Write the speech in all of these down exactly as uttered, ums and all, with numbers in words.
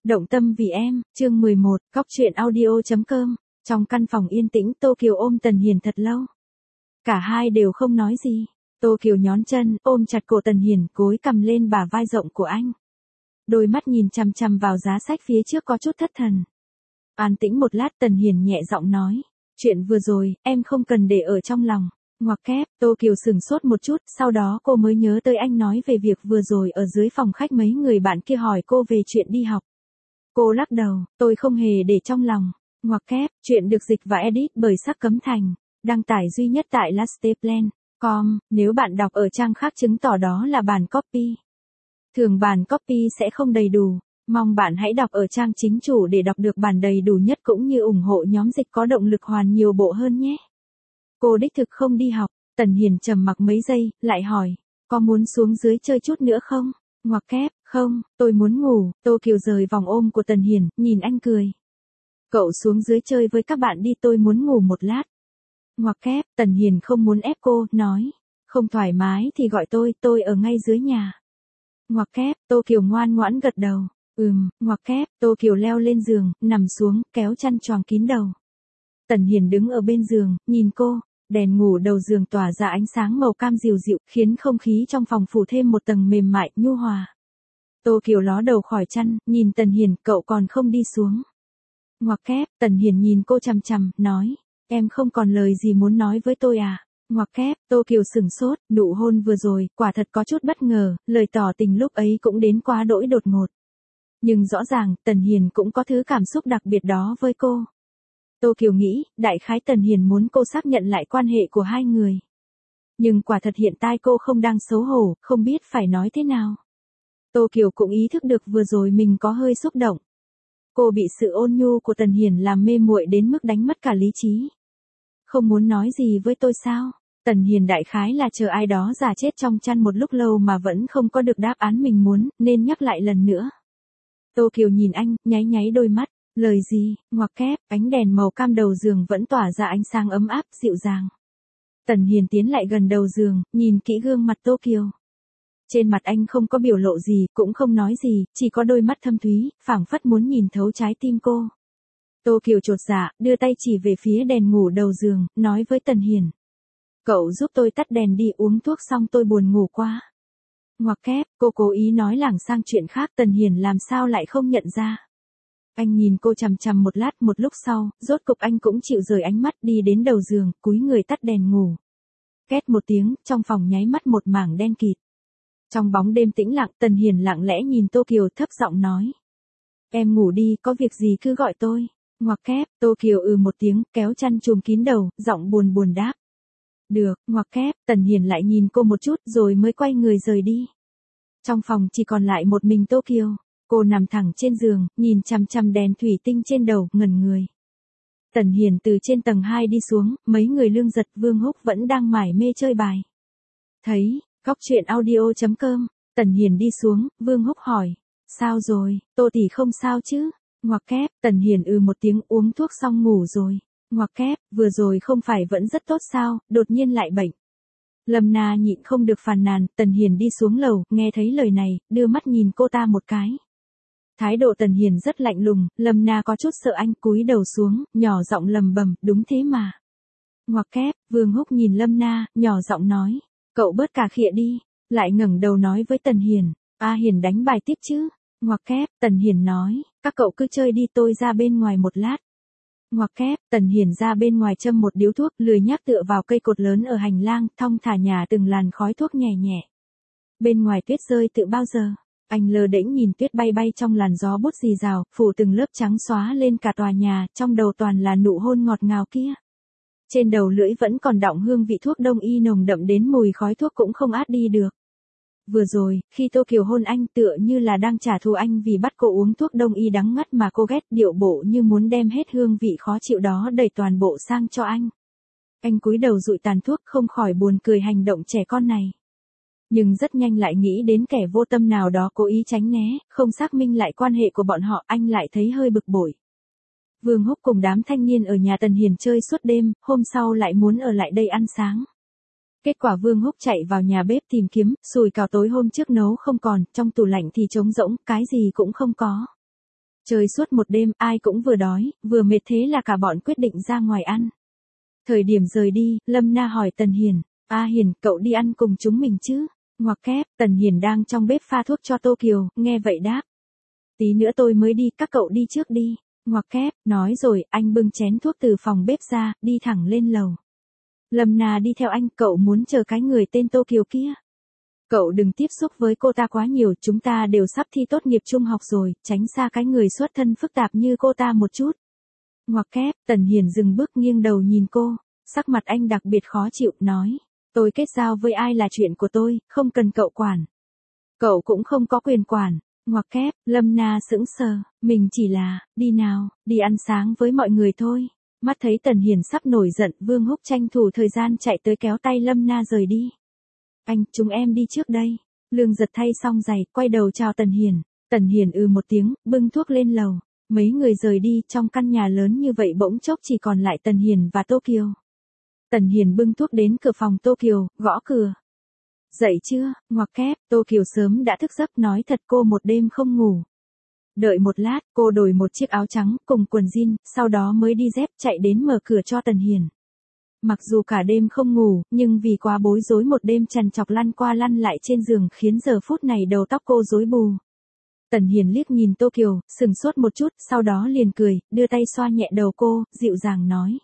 Động tâm vì em, chương mười một, Cóc truyện audio.com. Trong căn phòng yên tĩnh, Tô Kiều ôm Tần Hiền thật lâu. Cả hai đều không nói gì. Tô Kiều nhón chân, ôm chặt cổ Tần Hiền, gối cầm lên bả vai rộng của anh. Đôi mắt nhìn chằm chằm vào giá sách phía trước có chút thất thần. An tĩnh một lát, Tần Hiền nhẹ giọng nói. Chuyện vừa rồi, em không cần để ở trong lòng. Ngoặc kép, Tô Kiều sửng sốt một chút, sau đó cô mới nhớ tới anh nói về việc vừa rồi ở dưới phòng khách mấy người bạn kia hỏi cô về chuyện đi học. Cô lắc đầu, tôi không hề để trong lòng. Ngoặc kép, chuyện được dịch và edit bởi Sắc Cấm Thành, đăng tải duy nhất tại lasteplan chấm com, nếu bạn đọc ở trang khác chứng tỏ đó là bản copy. Thường bản copy sẽ không đầy đủ, mong bạn hãy đọc ở trang chính chủ để đọc được bản đầy đủ nhất cũng như ủng hộ nhóm dịch có động lực hoàn nhiều bộ hơn nhé. Cô đích thực không đi học, Tần Hiền trầm mặc mấy giây, lại hỏi, có muốn xuống dưới chơi chút nữa không? Ngoặc kép, không, tôi muốn ngủ. Tô Kiều rời vòng ôm của Tần Hiền, nhìn anh cười. Cậu xuống dưới chơi với các bạn đi, tôi muốn ngủ một lát. Ngoặc kép, Tần Hiền không muốn ép cô, nói, không thoải mái thì gọi tôi, tôi ở ngay dưới nhà. Ngoặc kép, Tô Kiều ngoan ngoãn gật đầu. Ừm, ngoặc kép, Tô Kiều leo lên giường, nằm xuống, kéo chăn choàng kín đầu. Tần Hiền đứng ở bên giường, nhìn cô, đèn ngủ đầu giường tỏa ra ánh sáng màu cam dịu dịu, khiến không khí trong phòng phủ thêm một tầng mềm mại, nhu hòa. Tô Kiều ló đầu khỏi chăn, nhìn Tần Hiền, cậu còn không đi xuống. Ngoặc kép, Tần Hiền nhìn cô chằm chằm, nói, em không còn lời gì muốn nói với tôi à? Ngoặc kép, Tô Kiều sửng sốt, nụ hôn vừa rồi, quả thật có chút bất ngờ, lời tỏ tình lúc ấy cũng đến quá đỗi đột ngột. Nhưng rõ ràng, Tần Hiền cũng có thứ cảm xúc đặc biệt đó với cô. Tô Kiều nghĩ, đại khái Tần Hiền muốn cô xác nhận lại quan hệ của hai người. Nhưng quả thật hiện tại cô không đang xấu hổ, không biết phải nói thế nào. Tô Kiều cũng ý thức được vừa rồi mình có hơi xúc động. Cô bị sự ôn nhu của Tần Hiền làm mê muội đến mức đánh mất cả lý trí. Không muốn nói gì với tôi sao? Tần Hiền đại khái là chờ ai đó già chết trong chăn một lúc lâu mà vẫn không có được đáp án mình muốn, nên nhắc lại lần nữa. Tô Kiều nhìn anh, nháy nháy đôi mắt. Lời gì? Ngoặc kép, ánh đèn màu cam đầu giường vẫn tỏa ra ánh sáng ấm áp, dịu dàng. Tần Hiền tiến lại gần đầu giường, nhìn kỹ gương mặt Tô Kiều. Trên mặt anh không có biểu lộ gì, cũng không nói gì, chỉ có đôi mắt thâm thúy, phảng phất muốn nhìn thấu trái tim cô. Tô Kiều chột dạ, đưa tay chỉ về phía đèn ngủ đầu giường, nói với Tần Hiền. Cậu giúp tôi tắt đèn đi, uống thuốc xong tôi buồn ngủ quá. Ngoặc kép, cô cố ý nói lảng sang chuyện khác, Tần Hiền làm sao lại không nhận ra. Anh nhìn cô chằm chằm một lát, một lúc sau, rốt cục anh cũng chịu rời ánh mắt, đi đến đầu giường, cúi người tắt đèn ngủ. Két một tiếng, trong phòng nháy mắt một mảng đen kịt. Trong bóng đêm tĩnh lặng, Tần Hiền lặng lẽ nhìn Tô Kiều, thấp giọng nói. Em ngủ đi, có việc gì cứ gọi tôi. Ngoặc kép, Tô Kiều ừ một tiếng, kéo chăn trùm kín đầu, giọng buồn buồn đáp. Được, ngoặc kép, Tần Hiền lại nhìn cô một chút rồi mới quay người rời đi. Trong phòng chỉ còn lại một mình Tô Kiều. Cô nằm thẳng trên giường, nhìn chằm chằm đèn thủy tinh trên đầu, ngẩn người. Tần Hiền từ trên tầng hai đi xuống, mấy người Lương Giật, Vương Húc vẫn đang mải mê chơi bài. Thấy, Cóc truyện audio.com, Tần Hiền đi xuống, Vương Húc hỏi. Sao rồi, Tô tỷ không sao chứ? Ngoặc kép, Tần Hiền ừ một tiếng, uống thuốc xong ngủ rồi. Ngoặc kép, vừa rồi không phải vẫn rất tốt sao, đột nhiên lại bệnh. Lâm Na nhịn không được phàn nàn, Tần Hiền đi xuống lầu, nghe thấy lời này, đưa mắt nhìn cô ta một cái. Thái độ Tần Hiền rất lạnh lùng, Lâm Na có chút sợ anh, cúi đầu xuống, nhỏ giọng lầm bầm, đúng thế mà. Ngoặc kép, Vương Húc nhìn Lâm Na, nhỏ giọng nói, cậu bớt cà khịa đi, lại ngẩng đầu nói với Tần Hiền, A Hiền đánh bài tiếp chứ. Ngoặc kép, Tần Hiền nói, các cậu cứ chơi đi, tôi ra bên ngoài một lát. Ngoặc kép, Tần Hiền ra bên ngoài châm một điếu thuốc, lười nhác tựa vào cây cột lớn ở hành lang, thong thả nhả từng làn khói thuốc nhẹ nhẹ. Bên ngoài tuyết rơi từ bao giờ? Anh lơ đễnh nhìn tuyết bay bay trong làn gió bút rì rào, phủ từng lớp trắng xóa lên cả tòa nhà, trong đầu toàn là nụ hôn ngọt ngào kia. Trên đầu lưỡi vẫn còn đọng hương vị thuốc đông y nồng đậm đến mùi khói thuốc cũng không át đi được. Vừa rồi, khi Tô Kiều hôn anh tựa như là đang trả thù anh vì bắt cô uống thuốc đông y đắng ngắt mà cô ghét, điệu bộ như muốn đem hết hương vị khó chịu đó đẩy toàn bộ sang cho anh. Anh cúi đầu dụi tàn thuốc, không khỏi buồn cười hành động trẻ con này. Nhưng rất nhanh lại nghĩ đến kẻ vô tâm nào đó cố ý tránh né, không xác minh lại quan hệ của bọn họ, anh lại thấy hơi bực bội. Vương Húc cùng đám thanh niên ở nhà Tần Hiền chơi suốt đêm, hôm sau lại muốn ở lại đây ăn sáng. Kết quả Vương Húc chạy vào nhà bếp tìm kiếm, sùi cảo tối hôm trước nấu không còn, trong tủ lạnh thì trống rỗng, cái gì cũng không có. Chơi suốt một đêm, ai cũng vừa đói, vừa mệt thế là cả bọn quyết định ra ngoài ăn. Thời điểm rời đi, Lâm Na hỏi Tần Hiền, A Hiền, cậu đi ăn cùng chúng mình chứ? Ngoặc kép, Tần Hiền đang trong bếp pha thuốc cho Tô Kiều, nghe vậy đáp. Tí nữa tôi mới đi, các cậu đi trước đi. Ngoặc kép, nói rồi, anh bưng chén thuốc từ phòng bếp ra, đi thẳng lên lầu. Lâm Na đi theo anh, cậu muốn chờ cái người tên Tô Kiều kia. Cậu đừng tiếp xúc với cô ta quá nhiều, chúng ta đều sắp thi tốt nghiệp trung học rồi, tránh xa cái người xuất thân phức tạp như cô ta một chút. Ngoặc kép, Tần Hiền dừng bước nghiêng đầu nhìn cô, sắc mặt anh đặc biệt khó chịu, nói. Tôi kết giao với ai là chuyện của tôi, không cần cậu quản. Cậu cũng không có quyền quản. Ngoặc kép, Lâm Na sững sờ, mình chỉ là, đi nào, đi ăn sáng với mọi người thôi. Mắt thấy Tần Hiền sắp nổi giận, Vương Húc tranh thủ thời gian chạy tới kéo tay Lâm Na rời đi. Anh, chúng em đi trước đây. Lương Giật thay xong giày, quay đầu chào Tần Hiền. Tần Hiền ừ một tiếng, bưng thuốc lên lầu. Mấy người rời đi, trong căn nhà lớn như vậy bỗng chốc chỉ còn lại Tần Hiền và Tô Kiều. Tần Hiền bưng thuốc đến cửa phòng Tô Kiều, gõ cửa. Dậy chưa? Ngoặc kép, Tô Kiều sớm đã thức giấc, nói thật cô một đêm không ngủ. Đợi một lát, cô đổi một chiếc áo trắng cùng quần jean, sau đó mới đi dép chạy đến mở cửa cho Tần Hiền. Mặc dù cả đêm không ngủ, nhưng vì quá bối rối một đêm trằn trọc lăn qua lăn lại trên giường khiến giờ phút này đầu tóc cô rối bù. Tần Hiền liếc nhìn Tô Kiều, sừng sốt một chút, sau đó liền cười, đưa tay xoa nhẹ đầu cô, dịu dàng nói.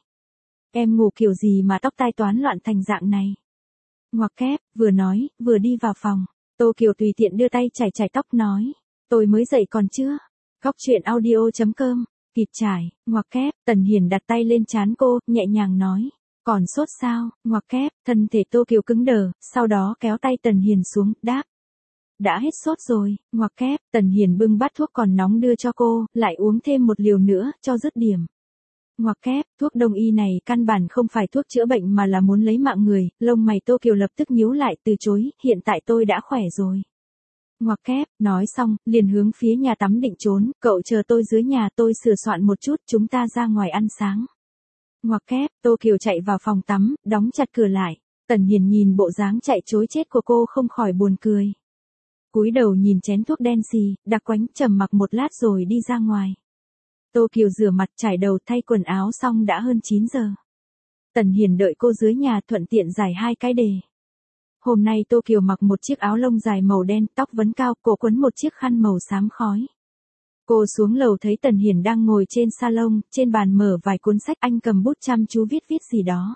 Em ngủ kiểu gì mà tóc tai toán loạn thành dạng này? Ngoặc kép, vừa nói, vừa đi vào phòng. Tô Kiều tùy tiện đưa tay chải chải tóc nói. Tôi mới dậy còn chưa? Góc truyện audio chấm com, kịp trải, ngoặc kép, Tần Hiền đặt tay lên trán cô, nhẹ nhàng nói. Còn sốt sao? Ngoặc kép, thân thể Tô Kiều cứng đờ, sau đó kéo tay Tần Hiền xuống, đáp. Đã hết sốt rồi. Ngoặc kép, Tần Hiền bưng bát thuốc còn nóng đưa cho cô, lại uống thêm một liều nữa, cho dứt điểm. Ngoặc kép, thuốc đông y này căn bản không phải thuốc chữa bệnh mà là muốn lấy mạng người, lông mày Tô Kiều lập tức nhíu lại, từ chối, hiện tại tôi đã khỏe rồi. Ngoặc kép, nói xong, liền hướng phía nhà tắm định trốn, cậu chờ tôi dưới nhà, tôi sửa soạn một chút, chúng ta ra ngoài ăn sáng. Ngoặc kép, Tô Kiều chạy vào phòng tắm, đóng chặt cửa lại. Tần Hiền nhìn bộ dáng chạy trối chết của cô không khỏi buồn cười. Cúi đầu nhìn chén thuốc đen xì, đặc quánh, trầm mặc một lát rồi đi ra ngoài. Tô Kiều rửa mặt, trải đầu, thay quần áo xong đã hơn chín giờ. Tần Hiền đợi cô dưới nhà, thuận tiện giải hai cái đề. Hôm nay Tô Kiều mặc một chiếc áo lông dài màu đen, tóc vấn cao, cổ quấn một chiếc khăn màu xám khói. Cô xuống lầu thấy Tần Hiền đang ngồi trên salon, trên bàn mở vài cuốn sách, anh cầm bút chăm chú viết viết gì đó.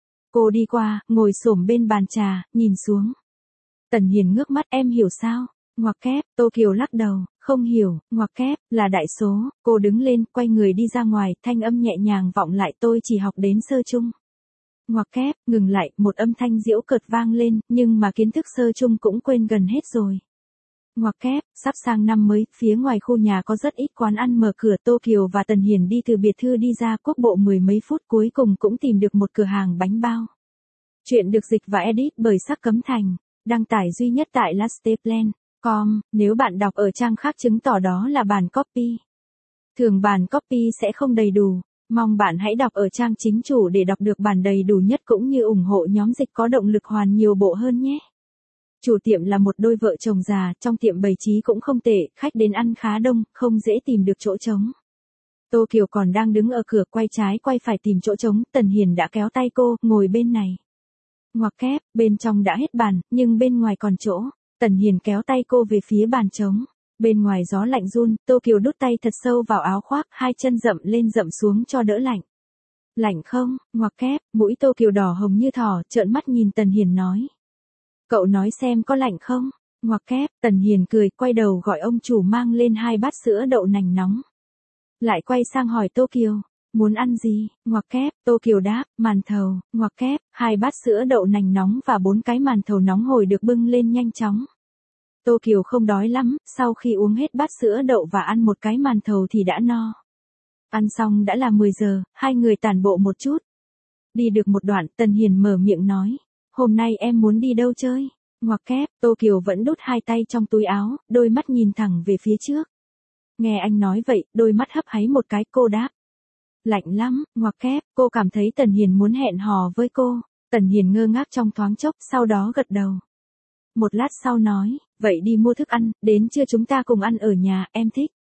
Cô đi qua, ngồi xổm bên bàn trà, nhìn xuống. Tần Hiền ngước mắt, em hiểu sao? Ngoặc kép, Tô Kiều lắc đầu, không hiểu. Ngoặc kép, là đại số. Cô đứng lên, quay người đi ra ngoài, thanh âm nhẹ nhàng vọng lại, tôi chỉ học đến sơ chung. Ngoặc kép, ngừng lại, một âm thanh giễu cợt vang lên, nhưng mà kiến thức sơ chung cũng quên gần hết rồi. Ngoặc kép, sắp sang năm mới, phía ngoài khu nhà có rất ít quán ăn mở cửa. Tô Kiều và Tần Hiền đi từ biệt thự đi ra quốc bộ mười mấy phút, cuối cùng cũng tìm được một cửa hàng bánh bao. Chuyện được dịch và edit bởi Sắc Cấm Thành, đăng tải duy nhất tại lasteplan chấm com, nếu bạn đọc ở trang khác chứng tỏ đó là bản copy. Thường bản copy sẽ không đầy đủ, mong bạn hãy đọc ở trang chính chủ để đọc được bản đầy đủ nhất cũng như ủng hộ nhóm dịch có động lực hoàn nhiều bộ hơn nhé. Chủ tiệm là một đôi vợ chồng già, trong tiệm bày trí cũng không tệ, khách đến ăn khá đông, không dễ tìm được chỗ trống. Tô Kiều còn đang đứng ở cửa, quay trái quay phải tìm chỗ trống, Tần Hiền đã kéo tay cô, ngồi bên này. Ngoặc kép, bên trong đã hết bàn, nhưng bên ngoài còn chỗ. Tần Hiền kéo tay cô về phía bàn trống. Bên ngoài gió lạnh run, Tô Kiều đút tay thật sâu vào áo khoác, hai chân dậm lên dậm xuống cho đỡ lạnh. Lạnh không? Ngoặc kép, mũi Tô Kiều đỏ hồng như thỏ, trợn mắt nhìn Tần Hiền nói. Cậu nói xem có lạnh không? Ngoặc kép, Tần Hiền cười, quay đầu gọi ông chủ mang lên hai bát sữa đậu nành nóng. Lại quay sang hỏi Tô Kiều, muốn ăn gì? Ngoặc kép, Tô Kiều đáp, màn thầu. Ngoặc kép, hai bát sữa đậu nành nóng và bốn cái màn thầu nóng hổi được bưng lên nhanh chóng. Tô Kiều không đói lắm, sau khi uống hết bát sữa đậu và ăn một cái màn thầu thì đã no. Ăn xong đã là mười giờ, hai người tản bộ một chút. Đi được một đoạn, Tần Hiền mở miệng nói, hôm nay em muốn đi đâu chơi? Ngoặc kép, Tô Kiều vẫn đút hai tay trong túi áo, đôi mắt nhìn thẳng về phía trước. Nghe anh nói vậy, đôi mắt hấp háy một cái, cô đáp. Lạnh lắm. Ngoặc kép, cô cảm thấy Tần Hiền muốn hẹn hò với cô. Tần Hiền ngơ ngác trong thoáng chốc, sau đó gật đầu. Một lát sau nói, vậy đi mua thức ăn, đến trưa chúng ta cùng ăn ở nhà, em thích.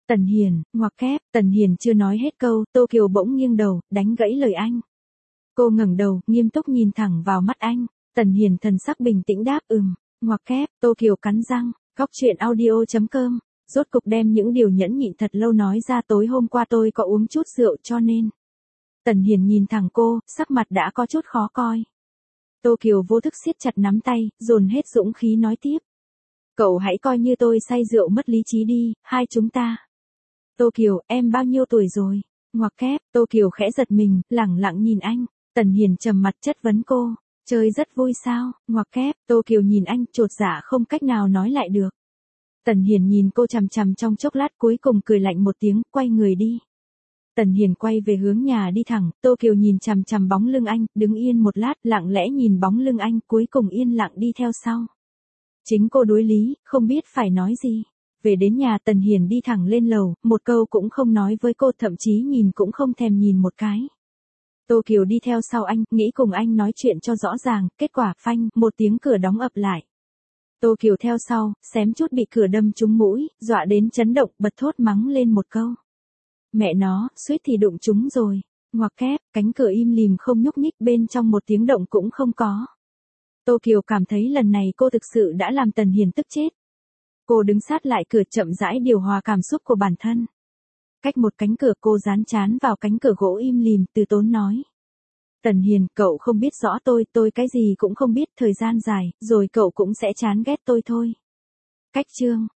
Tần Hiền, ngoặc kép, Tần Hiền chưa nói hết câu, Tô Kiều bỗng nghiêng đầu, đánh gãy lời anh. Cô ngẩng đầu, nghiêm túc nhìn thẳng vào mắt anh. Tần Hiền thần sắc bình tĩnh đáp ừm, ngoặc kép, Tô Kiều cắn răng, Góc truyện audio.com, rốt cục đem những điều nhẫn nhịn thật lâu nói ra tối hôm qua tôi có uống chút rượu cho nên. Tần Hiền nhìn thẳng cô, sắc mặt đã có chút khó coi. Tô Kiều vô thức siết chặt nắm tay, dồn hết dũng khí nói tiếp. Cậu hãy coi như tôi say rượu mất lý trí đi, hai chúng ta. Tô Kiều, em bao nhiêu tuổi rồi? Ngoặc kép, Tô Kiều khẽ giật mình, lẳng lặng nhìn anh. Tần Hiền trầm mặt chất vấn cô. Chơi rất vui sao? Ngoặc kép, Tô Kiều nhìn anh, chột dạ không cách nào nói lại được. Tần Hiền nhìn cô chằm chằm trong chốc lát cuối cùng cười lạnh một tiếng, quay người đi. Tần Hiền quay về hướng nhà đi thẳng, Tô Kiều nhìn chằm chằm bóng lưng anh, đứng yên một lát, lặng lẽ nhìn bóng lưng anh, cuối cùng yên lặng đi theo sau. Chính cô đối lý, không biết phải nói gì. Về đến nhà Tần Hiền đi thẳng lên lầu, một câu cũng không nói với cô, thậm chí nhìn cũng không thèm nhìn một cái. Tô Kiều đi theo sau anh, nghĩ cùng anh nói chuyện cho rõ ràng, kết quả phanh, một tiếng cửa đóng ập lại. Tô Kiều theo sau, xém chút bị cửa đâm trúng mũi, dọa đến chấn động, bật thốt mắng lên một câu. Mẹ nó, suýt thì đụng trúng rồi. Ngoặc kép, cánh cửa im lìm không nhúc nhích, bên trong một tiếng động cũng không có. Tô Kiều cảm thấy lần này cô thực sự đã làm Tần Hiền tức chết. Cô đứng sát lại cửa chậm rãi điều hòa cảm xúc của bản thân. Cách một cánh cửa cô dán chán vào cánh cửa gỗ im lìm, từ tốn nói. Tần Hiền, cậu không biết rõ tôi, tôi cái gì cũng không biết, thời gian dài, rồi cậu cũng sẽ chán ghét tôi thôi. Cách chương.